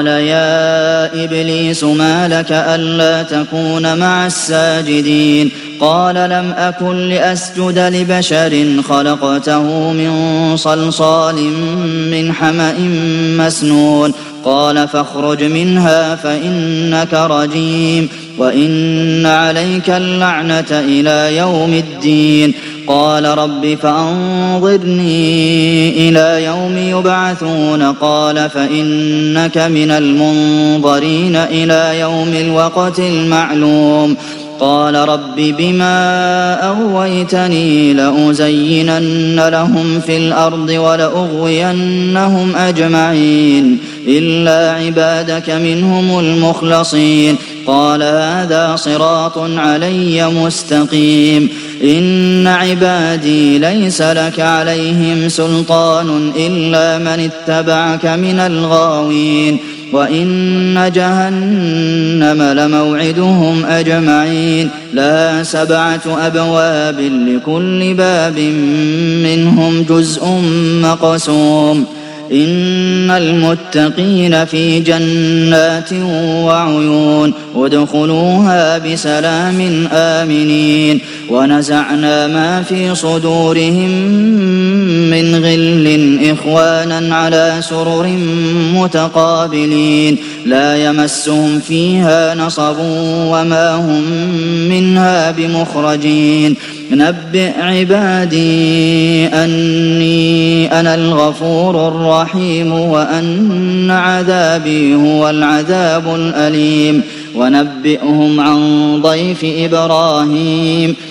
قال يا إبليس ما لك ألا تكون مع الساجدين قال لم أكن لأسجد لبشر خلقته من صلصال من حمأ مسنون قال فاخرج منها فإنك رجيم وإن عليك اللعنة إلى يوم الدين قال رب فأنظرني إلى يوم يبعثون قال فإنك من المنظرين إلى يوم الوقت المعلوم قال رب بما أغويتني لأزينن لهم في الأرض ولأغوينهم أجمعين إلا عبادك منهم المخلصين قال هذا صراط علي مستقيم إن عبادي ليس لك عليهم سلطان إلا من اتبعك من الغاوين وإن جهنم لموعدهم أجمعين لها 7 أبواب لكل باب منهم جزء مقسوم إن المتقين في جنات وعيون ادخلوها بسلام آمنين ونزعنا ما في صدورهم من غل إخوانا على سرر متقابلين لا يمسهم فيها نصب وما هم منها بمخرجين نبئ عبادي أني أنا الغفور الرحيم وأن عذابي هو العذاب الأليم ونبئهم عن ضيف إبراهيم